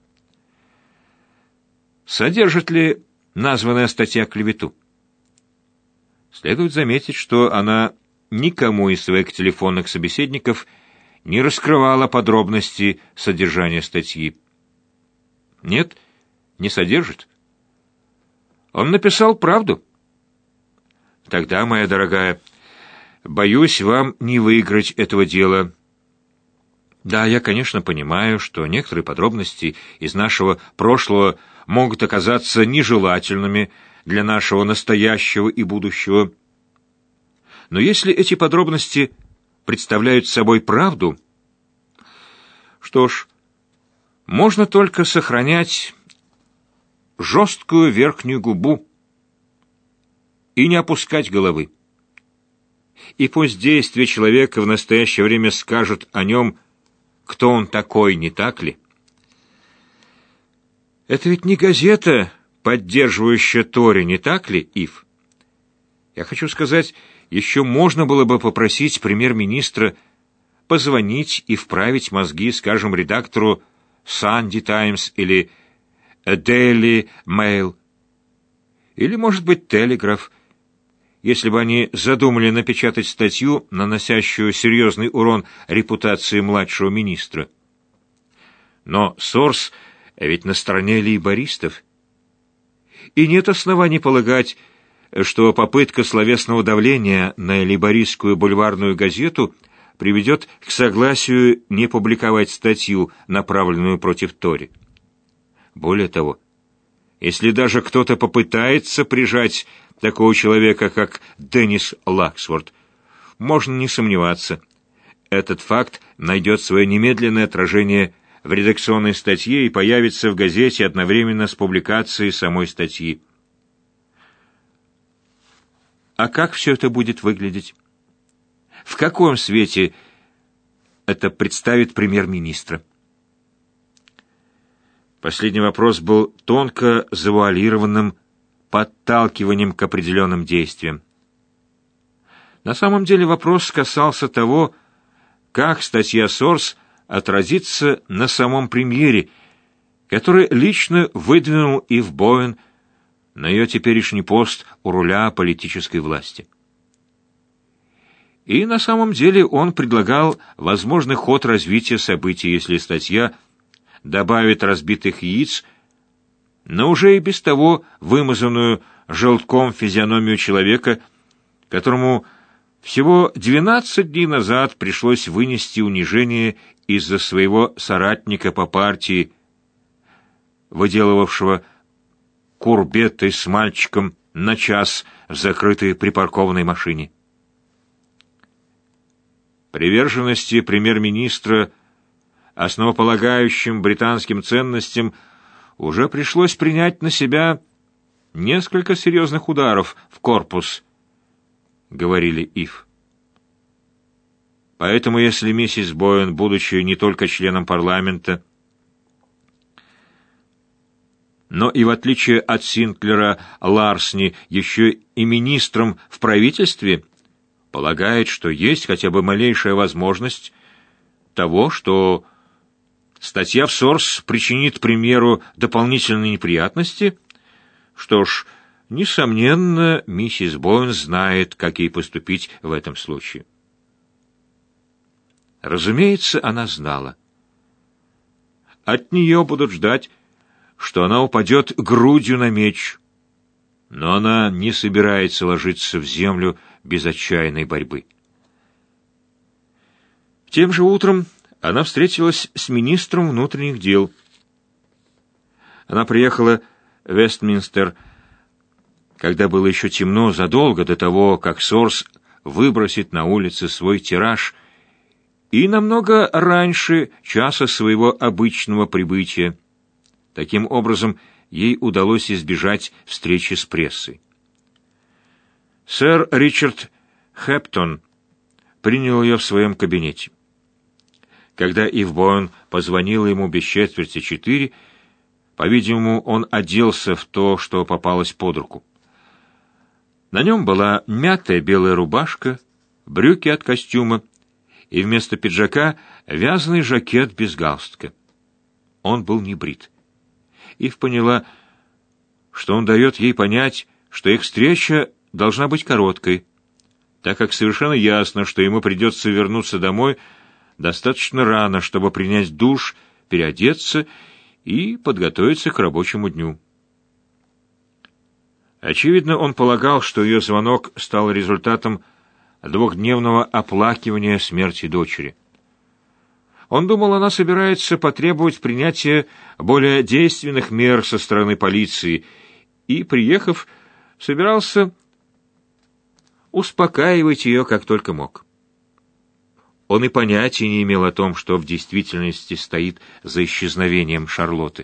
Содержит ли названная статья клевету? Следует заметить, что она никому из своих телефонных собеседников не раскрывала подробности содержания статьи. Нет, не содержит. Он написал правду. Тогда, моя дорогая, боюсь вам не выиграть этого дела. Да, я, конечно, понимаю, что некоторые подробности из нашего прошлого могут оказаться нежелательными для нашего настоящего и будущего. Но если эти подробности представляют собой правду, что ж, можно только сохранять жесткую верхнюю губу и не опускать головы. И пусть действия человека в настоящее время скажут о нем, кто он такой, не так ли? Это ведь не газета, поддерживающая Тори, не так ли, Ив? Я хочу сказать, еще можно было бы попросить премьер-министра позвонить и вправить мозги, скажем, редактору «Санди Таймс» или «Дейли Мэйл», или, может быть, «Телеграф», если бы они задумали напечатать статью, наносящую серьезный урон репутации младшего министра. Но Сорс ведь на стороне лейбористов. И нет оснований полагать, что попытка словесного давления на лейбористскую бульварную газету приведет к согласию не публиковать статью, направленную против Тори. Более того, если даже кто-то попытается прижать такого человека, как Деннис Лаксворт, можно не сомневаться, этот факт найдет свое немедленное отражение в редакционной статье и появится в газете одновременно с публикацией самой статьи. А как все это будет выглядеть? В каком свете это представит премьер-министра? Последний вопрос был тонко завуалированным подталкиванием к определенным действиям. На самом деле вопрос касался того, как статья Сорс отразится на самом премьере, который лично выдвинул Ив Боуэн на ее теперешний пост у руля политической власти. И на самом деле он предлагал возможный ход развития событий, если статья добавит разбитых яиц но уже и без того вымазанную желтком физиономию человека, которому всего двенадцать дней назад пришлось вынести унижение из-за своего соратника по партии, выделывавшего курбеты с мальчиком на час в закрытой припаркованной машине. Приверженности премьер-министра основополагающим британским ценностям уже пришлось принять на себя несколько серьезных ударов в корпус, говорили Ив. Поэтому, если миссис Боуэн, будучи не только членом парламента, но и в отличие от Синклера Ларсни еще и министром в правительстве, полагает, что есть хотя бы малейшая возможность того, что статья в Сорс причинит премьеру дополнительные неприятности, что ж, несомненно, миссис Боуэн знает, как ей поступить в этом случае. Разумеется, она знала. От нее будут ждать, что она упадет грудью на меч, но она не собирается ложиться в землю без отчаянной борьбы. Тем же утром она встретилась с министром внутренних дел. Она приехала в Вестминстер, когда было еще темно, задолго до того, как Сорс выбросит на улицы свой тираж, и намного раньше часа своего обычного прибытия. Таким образом, ей удалось избежать встречи с прессой. Сэр Ричард Хэптон принял ее в своем кабинете. Когда Ив Боуэн позвонила ему без четверти четыре, по-видимому, он оделся в то, что попалось под руку. На нем была мятая белая рубашка, брюки от костюма и вместо пиджака вязаный жакет без галстука. Он был не брит. Ив поняла, что он дает ей понять, что их встреча должна быть короткой, так как совершенно ясно, что ему придется вернуться домой достаточно рано, чтобы принять душ, переодеться и подготовиться к рабочему дню. Очевидно, он полагал, что ее звонок стал результатом двухдневного оплакивания смерти дочери. Он думал, она собирается потребовать принятия более действенных мер со стороны полиции и, приехав, собирался успокаивать ее как только мог. Он и понятия не имел о том, что в действительности стоит за исчезновением Шарлотты.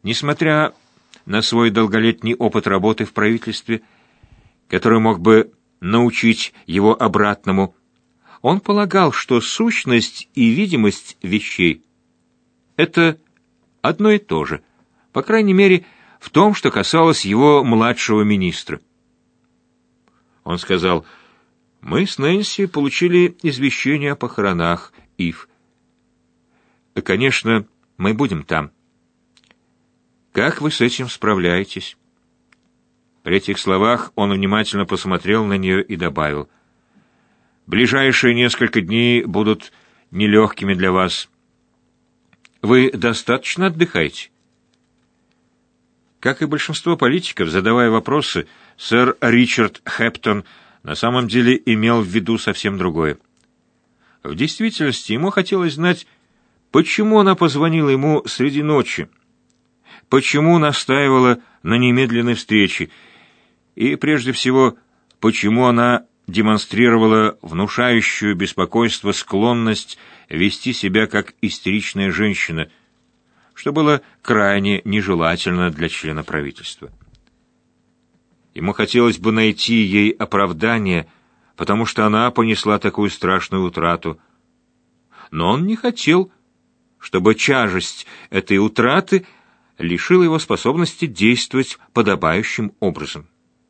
Несмотря на свой долголетний опыт работы в правительстве, который мог бы научить его обратному. Он полагал, что сущность и видимость вещей — это одно и то же, по крайней мере, в том, что касалось его младшего министра. Он сказал: «Мы с Нэнси получили извещение о похоронах, Ив. Конечно, мы будем там. Как вы с этим справляетесь?» При этих словах он внимательно посмотрел на нее и добавил: «Ближайшие несколько дней будут нелегкими для вас. Вы достаточно отдыхаете?» Как и большинство политиков, задавая вопросы, сэр Ричард Хэптон на самом деле имел в виду совсем другое. В действительности ему хотелось знать, почему она позвонила ему среди ночи, почему настаивала на немедленной встрече, и, прежде всего, почему она демонстрировала внушающую беспокойство склонность вести себя как истеричная женщина, что было крайне нежелательно для члена правительства. Ему хотелось бы найти ей оправдание, потому что она понесла такую страшную утрату. Но он не хотел, чтобы тяжесть этой утраты лишила его способности действовать подобающим образом.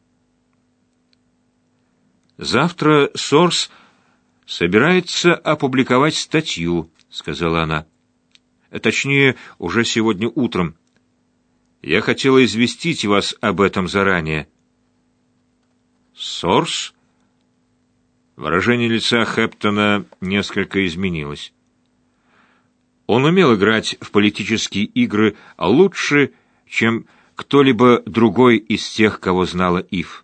«Завтра Сорс собирается опубликовать статью», — сказала она. «Точнее, уже сегодня утром. Я хотела известить вас об этом заранее». «Сорс?» Выражение лица Хэптона несколько изменилось. Он умел играть в политические игры лучше, чем кто-либо другой из тех, кого знала Ив.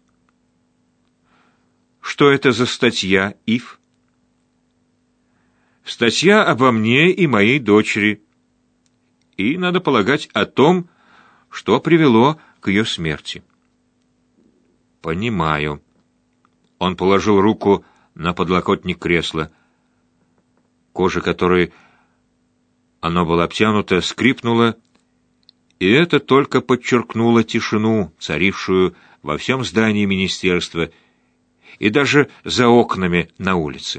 «Что это за статья, Ив?» «Статья обо мне и моей дочери. И, надо полагать, о том, что привело к ее смерти». «Понимаю». Он положил руку на подлокотник кресла. Кожа, которой оно было обтянуто, скрипнула, и это только подчеркнуло тишину, царившую во всем здании министерства и даже за окнами на улице.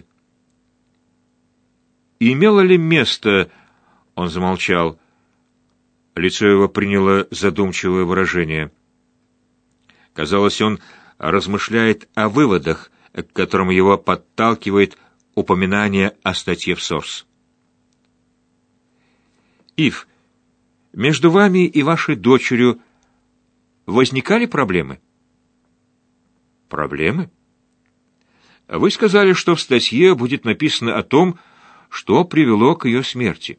«Имело ли место...» — он замолчал. Лицо его приняло задумчивое выражение. Казалось, он размышляет о выводах, к которым его подталкивает упоминание о статье в Сорс. «Ив, между вами и вашей дочерью возникали проблемы?» «Проблемы?» «Вы сказали, что в статье будет написано о том, что привело к ее смерти».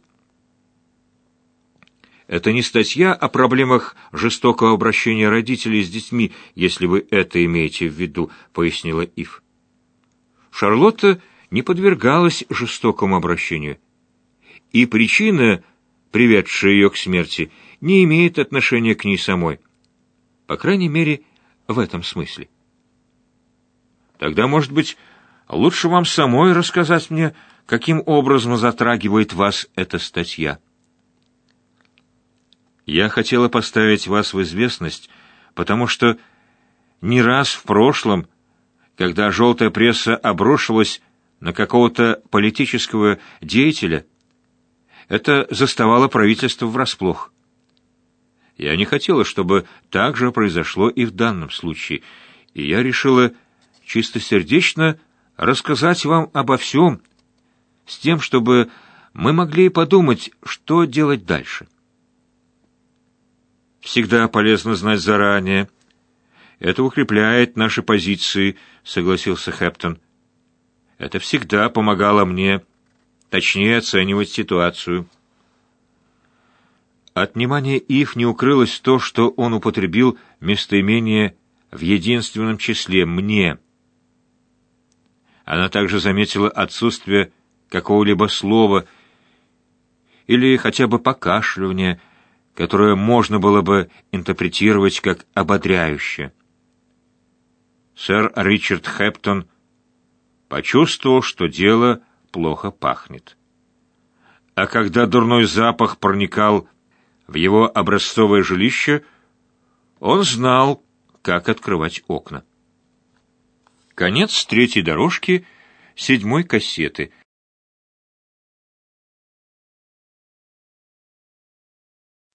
«Это не статья о проблемах жестокого обращения родителей с детьми, если вы это имеете в виду», — пояснила Ив. «Шарлотта не подвергалась жестокому обращению, и причина, приведшая ее к смерти, не имеет отношения к ней самой, по крайней мере, в этом смысле». «Тогда, может быть, лучше вам самой рассказать мне, каким образом затрагивает вас эта статья?» «Я хотела поставить вас в известность, потому что не раз в прошлом, когда желтая пресса обрушилась на какого-то политического деятеля, это заставало правительство врасплох. Я не хотела, чтобы так же произошло и в данном случае, и я решила чистосердечно рассказать вам обо всем, с тем, чтобы мы могли подумать, что делать дальше». «Всегда полезно знать заранее. Это укрепляет наши позиции», — согласился Хэптон. «Это всегда помогало мне точнее оценивать ситуацию». От внимания Ив не укрылось то, что он употребил местоимение в единственном числе «мне». Она также заметила отсутствие какого-либо слова или хотя бы покашливания, которое можно было бы интерпретировать как ободряющее. Сэр Ричард Хэптон почувствовал, что дело плохо пахнет. А когда дурной запах проникал в его образцовое жилище, он знал, как открывать окна. Конец третьей дорожки седьмой кассеты.